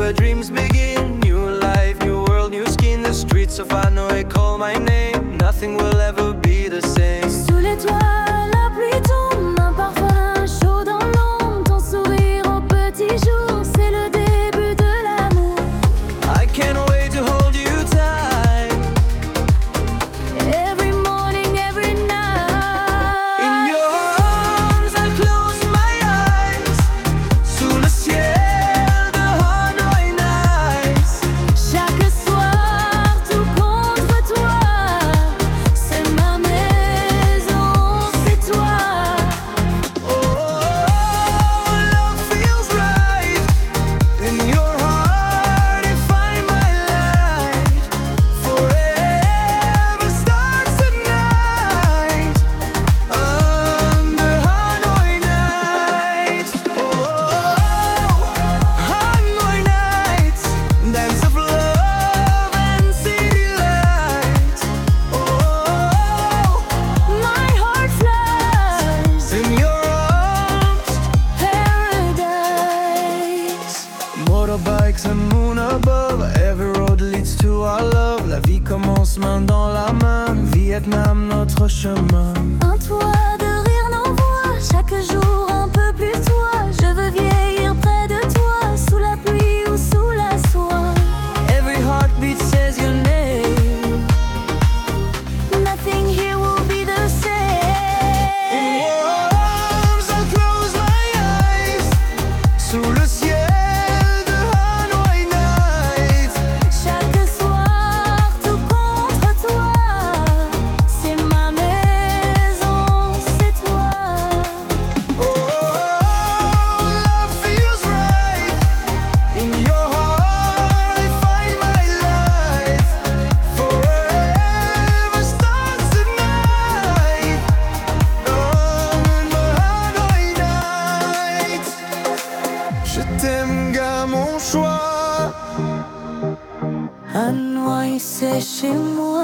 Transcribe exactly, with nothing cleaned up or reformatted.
where dreams begin. New life, new world, new skin. The streets of Hanoi call my name. Nothing will ever be the same. Sous les toits, la pluie tombe, un parfum chaud dans l'ombre. Ton sourire au petit jour, c'est le début de l'amour. I can't wait to hold you tight. Every morning, every night. In your arms, I close my eyes. Sous le ciel de Hanoi Nights. Chaque soir, tout contre toi. C'est ma maison, c'est toi. Oh, love feels right. In your heart, I find my light. Forever starts tonight. Under Hanoi Nights. Oh, Hanoi Nights. Dance of love and city lights. Oh, My heart flies. in your arms. Paradise. Motorbikes and moon above. Every road leads to our love. La vie commence main dans la main. Vietnam, notre chemin. Un toit de rire nos voix. Chaque jour un peu plus toi. Je veux vieillir près de toi. Sous la pluie ou sous la soie. Every heartbeat says your name. Nothing here will be the same. In your arms, I'll close my eyes. Sous le ciel de Hanoi Nights. Chaque soir, tout contre toi. C'est ma maison, c'est toi. Oh, love feels right. In your heart, I find my life. Forever starts tonight. Under Hanoi Nights. Je t'aime, gars, mon choix. Hanoi, c'est chez moi.